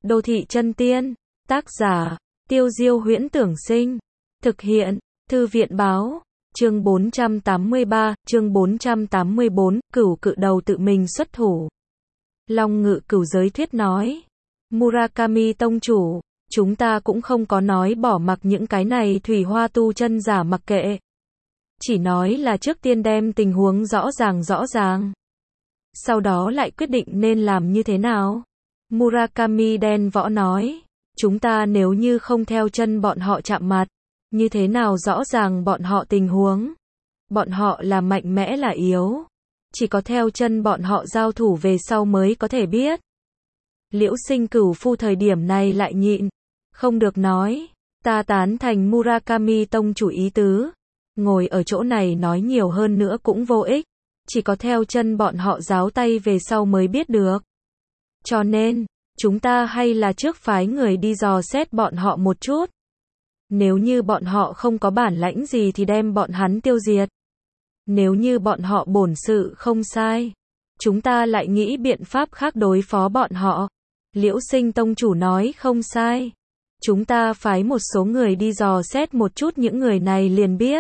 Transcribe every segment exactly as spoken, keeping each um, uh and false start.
Đô thị chân tiên, tác giả, Tiêu Diêu Huyễn Tưởng Sinh, thực hiện, Thư viện Báo, chương bốn trăm tám mươi ba, chương bốn trăm tám mươi bốn, Cửu Cự Đầu tự mình xuất thủ. Long Ngự Cửu giới thuyết nói, Murakami tông chủ, chúng ta cũng không có nói bỏ mặc những cái này thủy hoa tu chân giả mặc kệ. Chỉ nói là trước tiên đem tình huống rõ ràng rõ ràng. Sau đó lại quyết định nên làm như thế nào. Murakami đen võ nói, chúng ta nếu như không theo chân bọn họ chạm mặt, như thế nào rõ ràng bọn họ tình huống. Bọn họ là mạnh mẽ là yếu. Chỉ có theo chân bọn họ giao thủ về sau mới có thể biết. Liễu Sinh Cửu phu thời điểm này lại nhịn, không được nói, ta tán thành Murakami tông chủ ý tứ. Ngồi ở chỗ này nói nhiều hơn nữa cũng vô ích. Chỉ có theo chân bọn họ giáo tay về sau mới biết được. Cho nên, chúng ta hay là trước phái người đi dò xét bọn họ một chút. Nếu như bọn họ không có bản lãnh gì thì đem bọn hắn tiêu diệt. Nếu như bọn họ bổn sự không sai, chúng ta lại nghĩ biện pháp khác đối phó bọn họ. Liễu Sinh tông chủ nói không sai. Chúng ta phái một số người đi dò xét một chút những người này liền biết.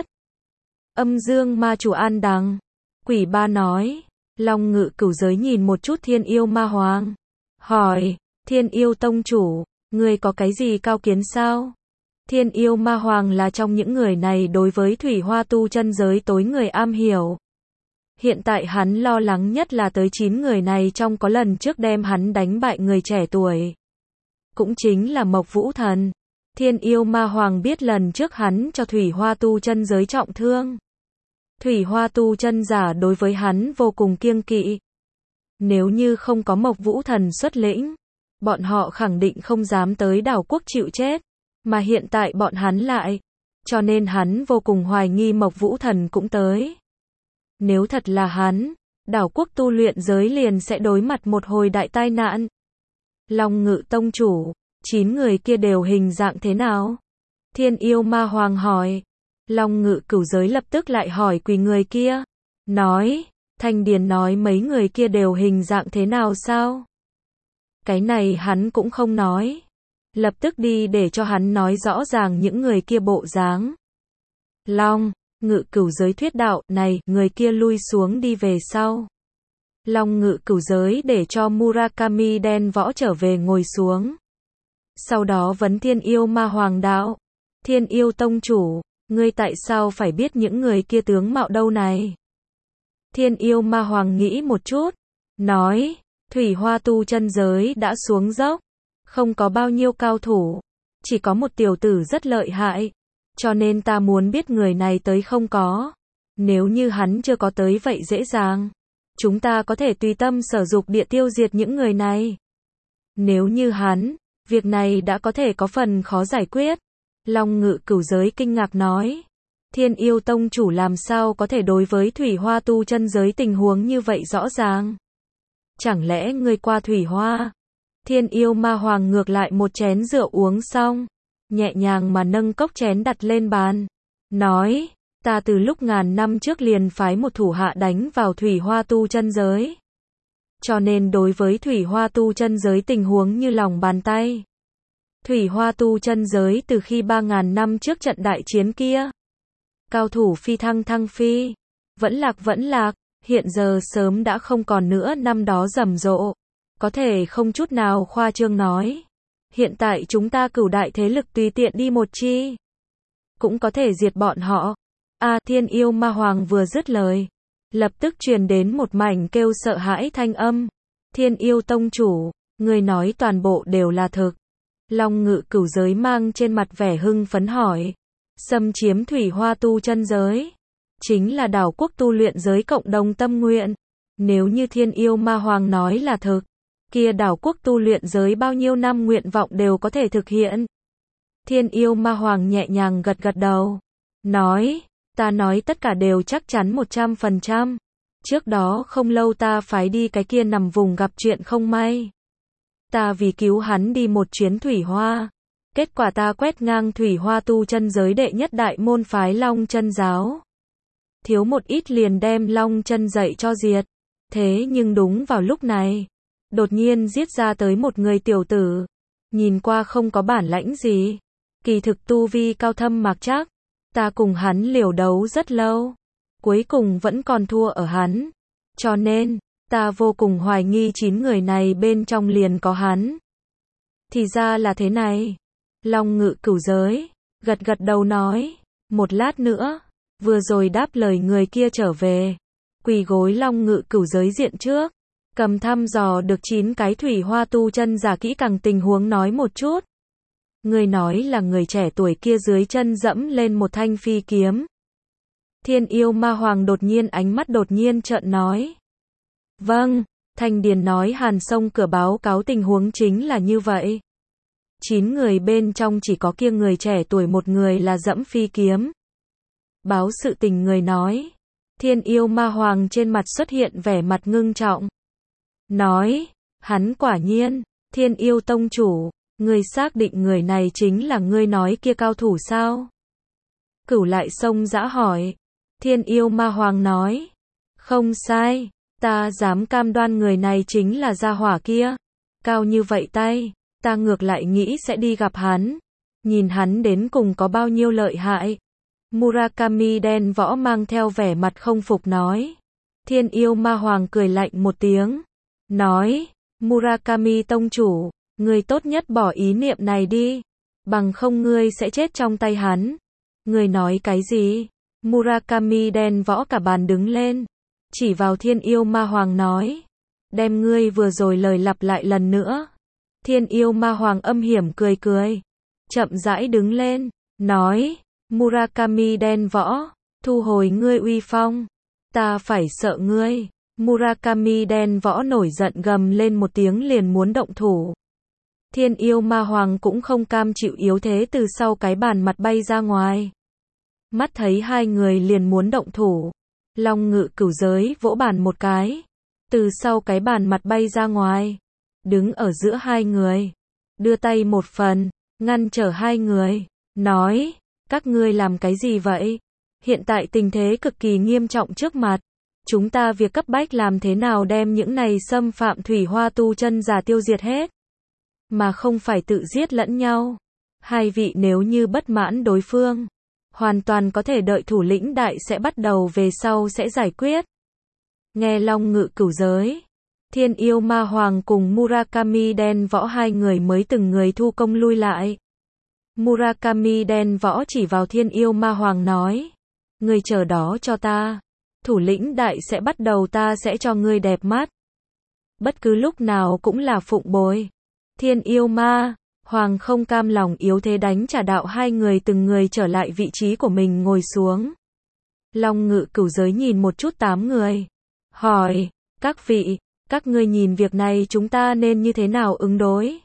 Âm Dương ma chủ An Đằng, Quỷ Ba nói. Long Ngự Cửu giới nhìn một chút Thiên Yêu Ma Hoàng, hỏi, Thiên Yêu tông chủ, người có cái gì cao kiến sao? Thiên Yêu Ma Hoàng là trong những người này đối với thủy hoa tu chân giới tối người am hiểu. Hiện tại hắn lo lắng nhất là tới chín người này trong có lần trước đem hắn đánh bại người trẻ tuổi. Cũng chính là Mộc Vũ Thần. Thiên Yêu Ma Hoàng biết lần trước hắn cho thủy hoa tu chân giới trọng thương. Thủy hoa tu chân giả đối với hắn vô cùng kiêng kỵ. Nếu như không có Mộc Vũ Thần xuất lĩnh, bọn họ khẳng định không dám tới đảo quốc chịu chết. Mà hiện tại bọn hắn lại, cho nên hắn vô cùng hoài nghi Mộc Vũ Thần cũng tới. Nếu thật là hắn, đảo quốc tu luyện giới liền sẽ đối mặt một hồi đại tai nạn. Long Ngự tông chủ, chín người kia đều hình dạng thế nào? Thiên Yêu Ma Hoàng hỏi. Long Ngự Cửu giới lập tức lại hỏi quỳ người kia. Nói, Thanh Điền nói mấy người kia đều hình dạng thế nào sao? Cái này hắn cũng không nói. Lập tức đi để cho hắn nói rõ ràng những người kia bộ dáng. Long Ngự Cửu giới thuyết đạo, này, người kia lui xuống đi về sau. Long Ngự Cửu giới để cho Murakami đen võ trở về ngồi xuống. Sau đó vấn Thiên Yêu Ma Hoàng đạo. Thiên Yêu tông chủ, ngươi tại sao phải biết những người kia tướng mạo đâu này? Thiên Yêu Ma Hoàng nghĩ một chút, nói, thủy hoa tu chân giới đã xuống dốc, không có bao nhiêu cao thủ, chỉ có một tiểu tử rất lợi hại, cho nên ta muốn biết người này tới không có. Nếu như hắn chưa có tới vậy dễ dàng, chúng ta có thể tùy tâm sở dục địa tiêu diệt những người này. Nếu như hắn, việc này đã có thể có phần khó giải quyết. Long Ngự Cửu giới kinh ngạc nói, Thiên Yêu tông chủ làm sao có thể đối với thủy hoa tu chân giới tình huống như vậy rõ ràng? Chẳng lẽ ngươi qua thủy hoa? Thiên Yêu Ma Hoàng ngược lại một chén rượu uống xong, nhẹ nhàng mà nâng cốc chén đặt lên bàn, nói, ta từ lúc ngàn năm trước liền phái một thủ hạ đánh vào thủy hoa tu chân giới. Cho nên đối với thủy hoa tu chân giới tình huống như lòng bàn tay. Thủy hoa tu chân giới từ khi ba ngàn năm trước trận đại chiến kia. Cao thủ phi thăng thăng phi, vẫn lạc vẫn lạc, hiện giờ sớm đã không còn nữa năm đó rầm rộ. Có thể không chút nào khoa trương nói. Hiện tại chúng ta cửu đại thế lực tùy tiện đi một chi. Cũng có thể diệt bọn họ. A Thiên Yêu Ma Hoàng vừa dứt lời. Lập tức truyền đến một mảnh kêu sợ hãi thanh âm. Thiên Yêu tông chủ, người nói toàn bộ đều là thực. Long Ngự Cửu giới mang trên mặt vẻ hưng phấn hỏi. Xâm chiếm thủy hoa tu chân giới. Chính là đảo quốc tu luyện giới cộng đồng tâm nguyện. Nếu như Thiên Yêu Ma Hoàng nói là thực. Kia đảo quốc tu luyện giới bao nhiêu năm nguyện vọng đều có thể thực hiện. Thiên Yêu Ma Hoàng nhẹ nhàng gật gật đầu. Nói, ta nói tất cả đều chắc chắn một trăm phần trăm. Trước đó không lâu ta phải đi cái kia nằm vùng gặp chuyện không may. Ta vì cứu hắn đi một chuyến thủy hoa. Kết quả ta quét ngang thủy hoa tu chân giới đệ nhất đại môn phái Long Chân giáo. Thiếu một ít liền đem Long Chân dạy cho diệt. Thế nhưng đúng vào lúc này, đột nhiên giết ra tới một người tiểu tử. nhìn qua không có bản lãnh gì. Kỳ thực tu vi cao thâm mạc chắc, ta cùng hắn liều đấu rất lâu, cuối cùng vẫn còn thua ở hắn. Cho nên, ta vô cùng hoài nghi chín người này bên trong liền có hắn. Thì ra là thế này. Long Ngự Cửu giới, gật gật đầu nói, một lát nữa, vừa rồi đáp lời người kia trở về, quỳ gối Long Ngự Cửu giới diện trước, cầm thăm dò được chín cái thủy hoa tu chân giả kỹ càng tình huống nói một chút. Người nói là người trẻ tuổi kia dưới chân dẫm lên một thanh phi kiếm. Thiên Yêu Ma Hoàng đột nhiên ánh mắt đột nhiên trợn nói. Vâng, Thanh Điền nói Hàn Sông cửa báo cáo tình huống chính là như vậy. Chín người bên trong chỉ có kia người trẻ tuổi một người là dẫm phi kiếm. Báo sự tình người nói. Thiên Yêu Ma Hoàng trên mặt xuất hiện vẻ mặt ngưng trọng. Nói, hắn quả nhiên, Thiên Yêu Tông chủ, ngươi xác định người này chính là ngươi nói kia cao thủ sao? Cửu Lại Sông Dã hỏi. Thiên Yêu Ma Hoàng nói, không sai, ta dám cam đoan người này chính là gia hỏa kia. Cao như vậy tay, ta ngược lại nghĩ sẽ đi gặp hắn, nhìn hắn đến cùng có bao nhiêu lợi hại. Murakami đen võ mang theo vẻ mặt không phục nói. Thiên Yêu Ma Hoàng cười lạnh một tiếng, nói, Murakami tông chủ, ngươi tốt nhất bỏ ý niệm này đi, bằng không ngươi sẽ chết trong tay hắn. Ngươi nói cái gì? Murakami đen võ cả bàn đứng lên, chỉ vào Thiên Yêu Ma Hoàng nói, đem ngươi vừa rồi lời lặp lại lần nữa. Thiên Yêu Ma Hoàng âm hiểm cười cười, chậm rãi đứng lên, nói, Murakami đen võ, thu hồi ngươi uy phong, ta phải sợ ngươi. Murakami đen võ nổi giận gầm lên một tiếng liền muốn động thủ. Thiên Yêu Ma Hoàng cũng không cam chịu yếu thế từ sau cái bàn mặt bay ra ngoài. Mắt thấy hai người liền muốn động thủ, Long Ngự Cửu giới vỗ bàn một cái, từ sau cái bàn mặt bay ra ngoài, đứng ở giữa hai người, đưa tay một phần, ngăn trở hai người, nói, các ngươi làm cái gì vậy? Hiện tại tình thế cực kỳ nghiêm trọng trước mặt, chúng ta việc cấp bách làm thế nào đem những này xâm phạm thủy hoa tu chân giả tiêu diệt hết, mà không phải tự giết lẫn nhau. Hai vị nếu như bất mãn đối phương, hoàn toàn có thể đợi thủ lĩnh đại sẽ bắt đầu về sau sẽ giải quyết. Nghe Long Ngự Cửu giới, Thiên Yêu Ma Hoàng cùng Murakami đen võ hai người mới từng người thu công lui lại. Murakami đen võ chỉ vào Thiên Yêu Ma Hoàng nói, ngươi chờ đó cho ta, thủ lĩnh đại sẽ bắt đầu ta sẽ cho ngươi đẹp mắt. Bất cứ lúc nào cũng là phụng bồi. Thiên Yêu Ma Hoàng không cam lòng yếu thế đánh trả đạo hai người từng người trở lại vị trí của mình ngồi xuống. Long Ngự Cửu giới nhìn một chút tám người, hỏi, các vị, các ngươi nhìn việc này chúng ta nên như thế nào ứng đối?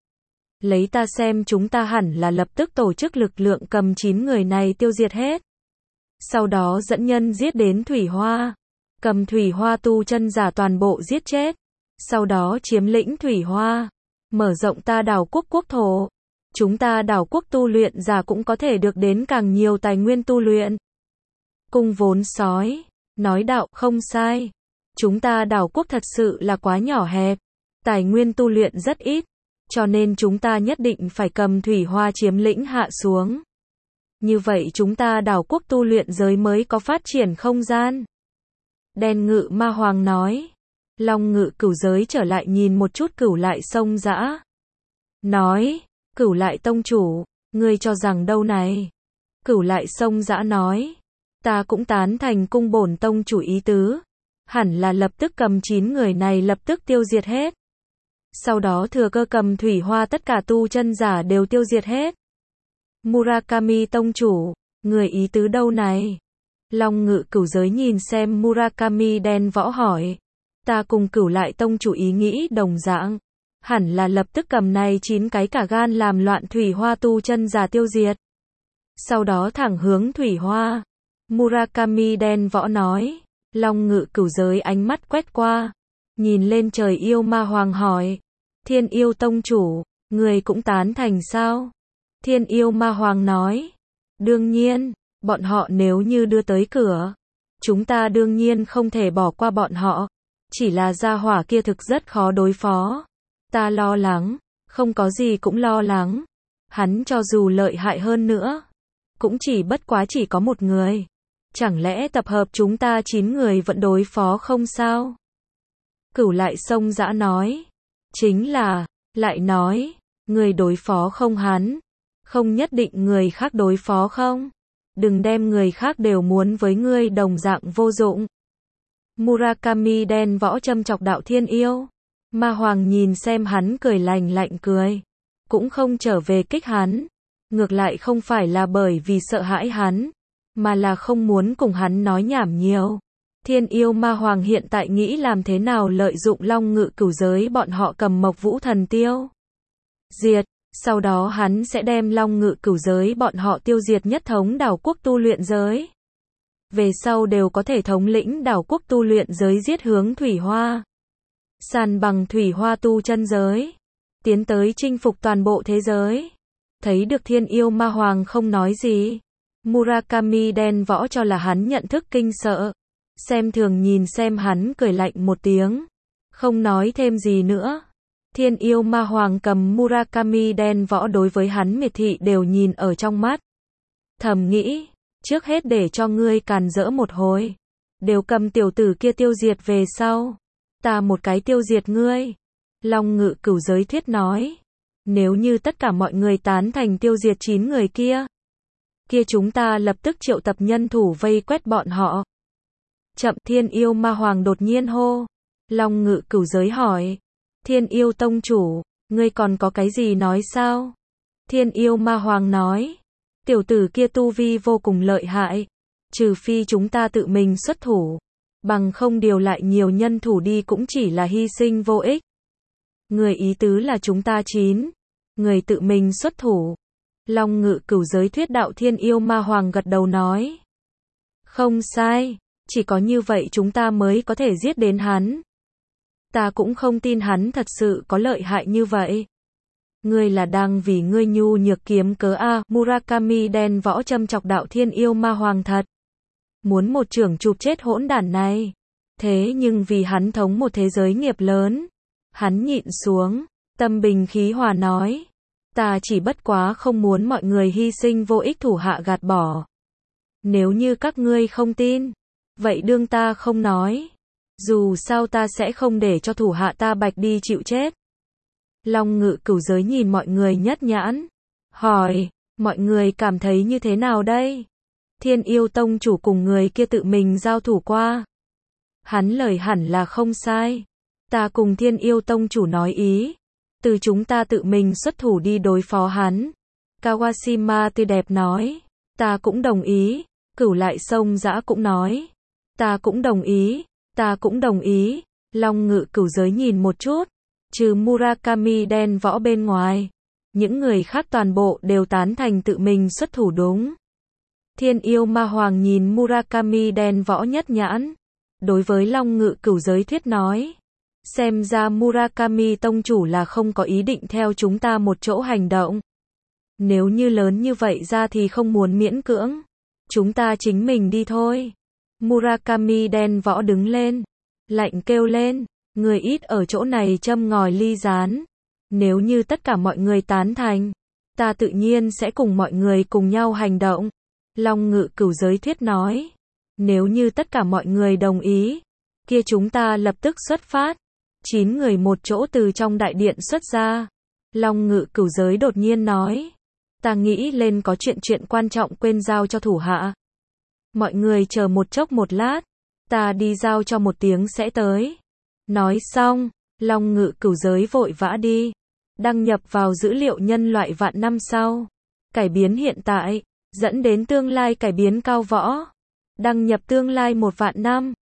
Lấy ta xem chúng ta hẳn là lập tức tổ chức lực lượng cầm chín người này tiêu diệt hết. Sau đó dẫn nhân giết đến Thủy Hoa, cầm Thủy Hoa tu chân giả toàn bộ giết chết. Sau đó chiếm lĩnh Thủy Hoa, mở rộng ta đảo quốc quốc thổ. Chúng ta đảo quốc tu luyện giả cũng có thể được đến càng nhiều tài nguyên tu luyện. Cung Vốn sói, nói đạo không sai. Chúng ta đảo quốc thật sự là quá nhỏ hẹp, tài nguyên tu luyện rất ít, cho nên chúng ta nhất định phải cầm Thủy Hoa chiếm lĩnh hạ xuống. Như vậy chúng ta đảo quốc tu luyện giới mới có phát triển không gian. Đen Ngự Ma Hoàng nói. Long Ngự Cửu giới trở lại nhìn một chút Cửu Lại Sông Dã. Nói, Cửu Lại tông chủ, ngươi cho rằng đâu này? Cửu Lại Sông Dã nói, ta cũng tán thành cung bổn tông chủ ý tứ. Hẳn là lập tức cầm chín người này lập tức tiêu diệt hết. Sau đó thừa cơ cầm Thủy Hoa tất cả tu chân giả đều tiêu diệt hết. Murakami tông chủ, người ý tứ đâu này? Long Ngự Cửu giới nhìn xem Murakami đen võ hỏi. Ta cùng Cửu Lại tông chủ ý nghĩ đồng dạng. Hẳn là lập tức cầm này chín cái cả gan làm loạn Thủy Hoa tu chân giả tiêu diệt. Sau đó thẳng hướng Thủy Hoa. Murakami đen võ nói. Long Ngự Cửu giới ánh mắt quét qua, nhìn lên trời Yêu Ma Hoàng hỏi. Thiên Yêu tông chủ, người cũng tán thành sao? Thiên Yêu Ma Hoàng nói. Đương nhiên, bọn họ nếu như đưa tới cửa, chúng ta đương nhiên không thể bỏ qua bọn họ. Chỉ là gia hỏa kia thực rất khó đối phó. Ta lo lắng, Không có gì cũng lo lắng. Hắn cho dù lợi hại hơn nữa, cũng chỉ bất quá chỉ có một người. Chẳng lẽ tập hợp chúng ta chín người vẫn đối phó không sao? Cửu lại xông dã nói. Chính là, lại nói, người đối phó không hắn. Không nhất định người khác đối phó không? Đừng đem người khác đều muốn với ngươi đồng dạng vô dụng. Murakami đen võ châm chọc đạo thiên yêu. Ma Hoàng nhìn xem hắn cười lành lạnh cười. Cũng không trở về kích hắn. Ngược lại không phải là bởi vì sợ hãi hắn, mà là không muốn cùng hắn nói nhảm nhiều. Thiên yêu Ma Hoàng hiện tại nghĩ làm thế nào lợi dụng Long Ngự Cửu giới bọn họ cầm Mộc Vũ Thần Tiêu diệt, sau đó hắn sẽ đem Long Ngự Cửu giới bọn họ tiêu diệt nhất thống đảo quốc tu luyện giới. Về sau đều có thể thống lĩnh đảo quốc tu luyện giới giết hướng Thủy Hoa. Sàn bằng Thủy Hoa tu chân giới. Tiến tới chinh phục toàn bộ thế giới. Thấy được thiên yêu Ma Hoàng không nói gì. Murakami đen võ cho là hắn nhận thức kinh sợ. Xem thường nhìn xem hắn cười lạnh một tiếng. Không nói thêm gì nữa. Thiên yêu Ma Hoàng cầm Murakami đen võ đối với hắn miệt thị đều nhìn ở trong mắt. Thầm nghĩ, trước hết để cho ngươi càn rỡ một hồi. Đều cầm tiểu tử kia tiêu diệt về sau. Ta một cái tiêu diệt ngươi. Long Ngự Cửu giới thuyết nói. Nếu như tất cả mọi người tán thành tiêu diệt chín người kia. Kia chúng ta lập tức triệu tập nhân thủ vây quét bọn họ. Chậm thiên yêu Ma Hoàng đột nhiên hô. Long Ngự Cửu giới hỏi. Thiên yêu tông chủ, ngươi còn có cái gì nói sao? Thiên yêu Ma Hoàng nói. Tiểu tử kia tu vi vô cùng lợi hại. Trừ phi chúng ta tự mình xuất thủ. Bằng không điều lại nhiều nhân thủ đi cũng chỉ là hy sinh vô ích. Người ý tứ là chúng ta chín. Người tự mình xuất thủ. Long Ngự Cửu giới thuyết đạo thiên yêu Ma Hoàng gật đầu nói. Không sai. Chỉ có như vậy chúng ta mới có thể giết đến hắn. Ta cũng không tin hắn thật sự có lợi hại như vậy. Ngươi là đang vì ngươi nhu nhược kiếm cớ a. Murakami đen võ châm chọc đạo thiên yêu Ma Hoàng thật. Muốn một trưởng chụp chết hỗn đản này. Thế nhưng vì hắn thống một thế giới nghiệp lớn. Hắn nhịn xuống. Tâm bình khí hòa nói. Ta chỉ bất quá không muốn mọi người hy sinh vô ích thủ hạ gạt bỏ. Nếu như các ngươi không tin. Vậy đương ta không nói. Dù sao ta sẽ không để cho thủ hạ ta bạch đi chịu chết. Long Ngự Cửu giới nhìn mọi người nhất nhãn. Hỏi, mọi người cảm thấy như thế nào đây? Thiên yêu tông chủ cùng người kia tự mình giao thủ qua. Hắn lời hẳn là không sai. Ta cùng thiên yêu tông chủ nói ý. Từ chúng ta tự mình xuất thủ đi đối phó hắn. Kawashima tươi đẹp nói. Ta cũng đồng ý. Cửu lại sông dã cũng nói. Ta cũng đồng ý. Ta cũng đồng ý. Long Ngự Cửu giới nhìn một chút. Trừ Murakami đen võ bên ngoài. Những người khác toàn bộ đều tán thành tự mình xuất thủ đúng. Thiên yêu Ma Hoàng nhìn Murakami đen võ nhất nhãn. Đối với Long Ngự Cửu giới thuyết nói. Xem ra Murakami tông chủ là không có ý định theo chúng ta một chỗ hành động. Nếu như lớn như vậy ra thì không muốn miễn cưỡng. Chúng ta chính mình đi thôi. Murakami đen võ đứng lên. Lạnh kêu lên. Người ít ở chỗ này châm ngòi ly gián. Nếu như tất cả mọi người tán thành. Ta tự nhiên sẽ cùng mọi người cùng nhau hành động. Long Ngự Cửu giới thuyết nói. Nếu như tất cả mọi người đồng ý. Kia chúng ta lập tức xuất phát. Chín người một chỗ từ trong đại điện xuất ra. Long Ngự Cửu giới đột nhiên nói. Ta nghĩ lên có chuyện chuyện quan trọng quên giao cho thủ hạ. Mọi người chờ một chốc một lát. Ta đi giao cho một tiếng sẽ tới. Nói xong, Long Ngự Cửu giới vội vã đi. Đăng nhập vào dữ liệu nhân loại vạn năm sau. Cải biến hiện tại, dẫn đến tương lai cải biến cao võ. Đăng nhập tương lai một vạn năm.